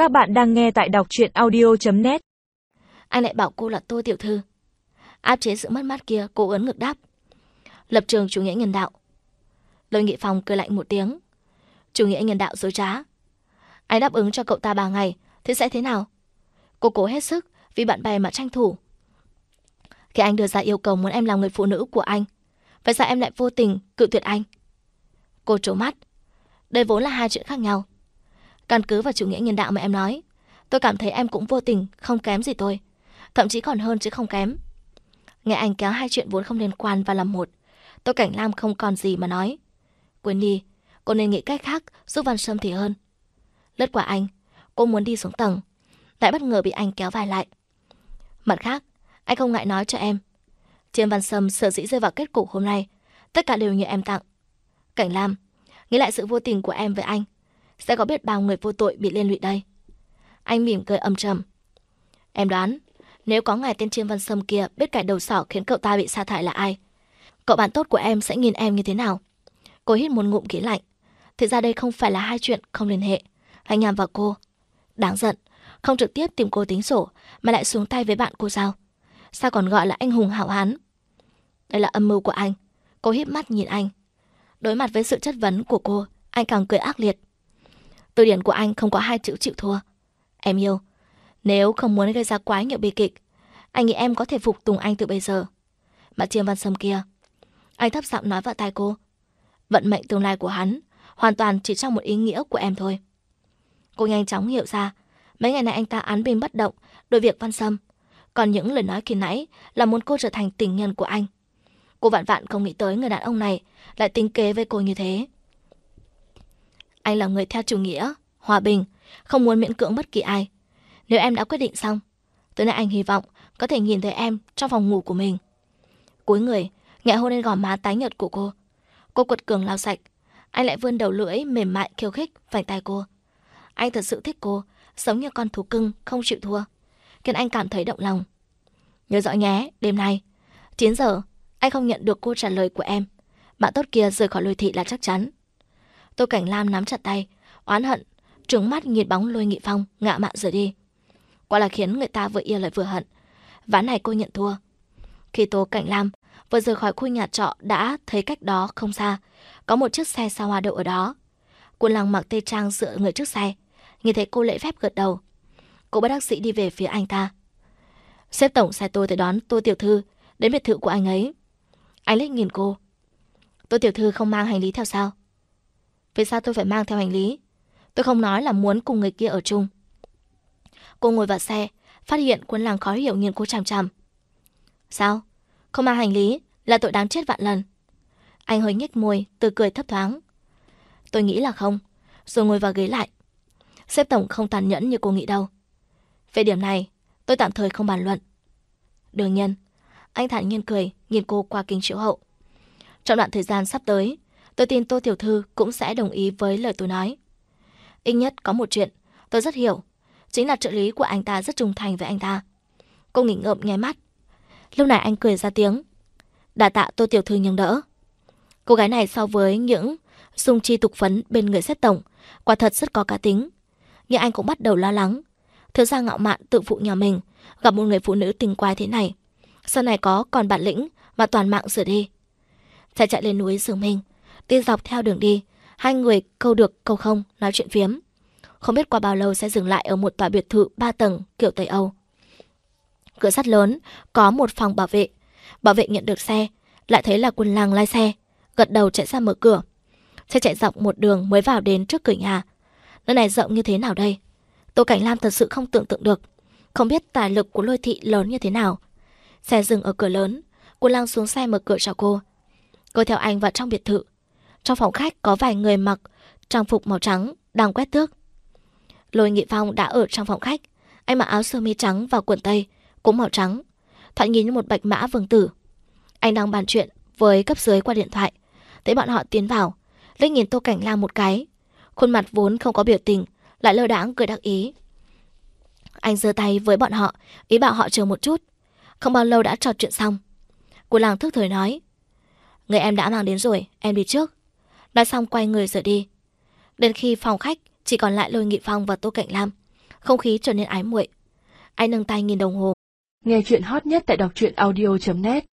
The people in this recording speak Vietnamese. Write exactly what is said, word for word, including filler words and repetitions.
Các bạn đang nghe tại đọc truyện audio chấm net. Anh lại bảo cô là Tô tiểu thư. Áp chế sự mất mát kia, cô ớn ngực đáp: Lập trường chủ nghĩa nhân đạo. Lôi Nghị Phong cười lạnh một tiếng: Chủ nghĩa nhân đạo dối trá. Anh đáp ứng cho cậu ta ba ngày, thế sẽ thế nào? Cô cố hết sức vì bạn bè mà tranh thủ. Khi anh đưa ra yêu cầu muốn em làm người phụ nữ của anh, vậy sao em lại vô tình cự tuyệt anh? Cô trố mắt. Đây vốn là hai chuyện khác nhau. Căn cứ vào chủ nghĩa nhân đạo mà em nói, tôi cảm thấy em cũng vô tình, không kém gì tôi, thậm chí còn hơn chứ không kém. Nghe anh kéo hai chuyện vốn không liên quan vào làm một, Tô Cảnh Lam không còn gì mà nói. Quên đi, cô nên nghĩ cách khác giúp Văn Sâm thì hơn. Lướt qua anh, cô muốn đi xuống tầng, lại bất ngờ bị anh kéo vai lại. Mặt khác, anh không ngại nói cho em, Chiêm Văn Sâm sở dĩ rơi vào kết cục hôm nay, tất cả đều nhờ em tặng. Cảnh Lam, nghĩ lại sự vô tình của em với anh, sẽ có biết bao người vô tội bị liên lụy đây. Anh mỉm cười âm trầm. Em đoán, nếu có ngày tên Chiêm Văn Sâm kia biết kẻ đầu sỏ khiến cậu ta bị sa thải là ai, cậu bạn tốt của em sẽ nhìn em như thế nào? Cô hít một ngụm khí lạnh. Thì ra đây không phải là hai chuyện không liên hệ. Anh nhằm vào cô. Đáng giận, không trực tiếp tìm cô tính sổ mà lại xuống tay với bạn cô sao? Sao còn gọi là anh hùng hảo hán? Đây là âm mưu của anh. Cô híp mắt nhìn anh. Đối mặt với sự chất vấn của cô, anh càng cười ác liệt. Từ điển của anh không có hai chữ chịu thua. Em yêu, nếu không muốn gây ra quá nhiều bi kịch, anh nghĩ em có thể phục tùng anh từ bây giờ. Mà Chiêm Văn Sâm kia, anh thấp giọng nói vào tai cô, vận mệnh tương lai của hắn hoàn toàn chỉ trong một ý nghĩa của em thôi. Cô nhanh chóng hiểu ra, mấy ngày này anh ta án binh bất động đối việc Văn Sâm, còn những lời nói khi nãy là muốn cô trở thành tình nhân của anh. Cô vạn vạn không nghĩ tới người đàn ông này lại tính kế với cô như thế. Anh là người theo chủ nghĩa hòa bình, không muốn miễn cưỡng bất kỳ ai. Nếu em đã quyết định xong, tối nay anh hy vọng có thể nhìn thấy em trong phòng ngủ của mình. Cúi người, nhẹ hôn lên gò má tái nhợt của cô. Cô quật cường lau sạch. Anh lại vươn đầu lưỡi mềm mại khiêu khích vành tai cô. Anh thật sự thích cô, giống như con thú cưng không chịu thua, khiến anh cảm thấy động lòng. Nhớ rõ nhé, đêm nay chín giờ anh không nhận được câu trả lời của em, bạn tốt kia rời khỏi Lôi thị là chắc chắn. Tô Cảnh Lam nắm chặt tay, oán hận trừng mắt nhìn bóng Lôi Nghị Phong ngạo mạn rời đi. Quả là khiến người ta vừa yêu lại vừa hận. Ván này cô nhận thua. Khi Tô Cảnh Lam vừa rời khỏi khu nhà trọ, đã thấy cách đó không xa có một chiếc xe sao hoa đậu ở đó. Quân Lăng mặc tây trang dựa người trước xe, nhìn thấy cô lễ phép gật đầu. Cô bất đắc dĩ đi về phía anh ta. Sếp tổng sai tôi tới đón Tô tiểu thư đến biệt thự của anh ấy. Anh liếc nhìn cô. Tô tiểu thư không mang hành lý theo sao? Vì sao tôi phải mang theo hành lý? Tôi không nói là muốn cùng người kia ở chung. Cô ngồi vào xe, phát hiện Quân Lăng khó hiểu nhìn cô chằm chằm. Sao? Không mang hành lý là tội đáng chết vạn lần. Anh hơi nhếch môi, tươi cười thấp thoáng. Tôi nghĩ là không, rồi ngồi vào ghế lại. Sếp tổng không tàn nhẫn như cô nghĩ đâu. Về điểm này, tôi tạm thời không bàn luận. Đương nhiên, anh thản nhiên cười, nhìn cô qua kính chiếu hậu. Trong đoạn thời gian sắp tới, tôi tin Tô tiểu thư cũng sẽ đồng ý với lời tôi nói. Ít nhất có một chuyện tôi rất hiểu, chính là trợ lý của anh ta rất trung thành với anh ta. Cô nghỉ ngợm nháy mắt. Lúc này anh cười ra tiếng. Đà tạ Tô tiểu thư nhường đỡ. Cô gái này so với những dung chi tục phấn bên người sếp tổng, quả thật rất có cá tính. Nhưng anh cũng bắt đầu lo lắng. Thiếu gia ngạo mạn tự phụ nhà mình gặp một người phụ nữ tình quái thế này, sau này có còn bản lĩnh mà toàn mạng rửa đi. Xe chạy lên núi rừng mình, đi dọc theo đường đi, hai người câu được câu không nói chuyện phiếm. Không biết qua bao lâu sẽ dừng lại ở một tòa biệt thự ba tầng kiểu Tây Âu. Cửa sắt lớn, có một phòng bảo vệ. Bảo vệ nhận được xe, lại thấy là Quân Lăng lái xe, gật đầu chạy ra mở cửa. Xe chạy dọc một đường mới vào đến trước cửa nhà. Nơi này rộng như thế nào đây? Tô Cảnh Lam thật sự không tưởng tượng được, không biết tài lực của Lôi thị lớn như thế nào. Xe dừng ở cửa lớn, Quân Lăng xuống xe mở cửa chào cô. Cô theo anh vào trong biệt thự. Trong phòng khách có vài người mặc trang phục màu trắng đang quét tước. Lôi Nghị Phong đã ở trong phòng khách. Anh mặc áo sơ mi trắng và quần tây cũng màu trắng, thoạt nhìn như một bạch mã vương tử. Anh đang bàn chuyện với cấp dưới qua điện thoại, thấy bọn họ tiến vào, liếc nhìn Tô Cảnh Lam một cái, khuôn mặt vốn không có biểu tình lại lơ đãng cười đắc ý. Anh giơ tay với bọn họ, ý bảo họ chờ một chút. Không bao lâu đã trò chuyện xong. Quân Lăng thức thời nói, người em đã mang đến rồi, em đi trước. Nói xong quay người rời đi. Đến khi phòng khách chỉ còn lại Lôi Nghị Phong và Tô Cảnh Lam, không khí trở nên ái muội. Anh nâng tay nhìn đồng hồ. Nghe chuyện hot nhất tại đọc truyện audio chấm net.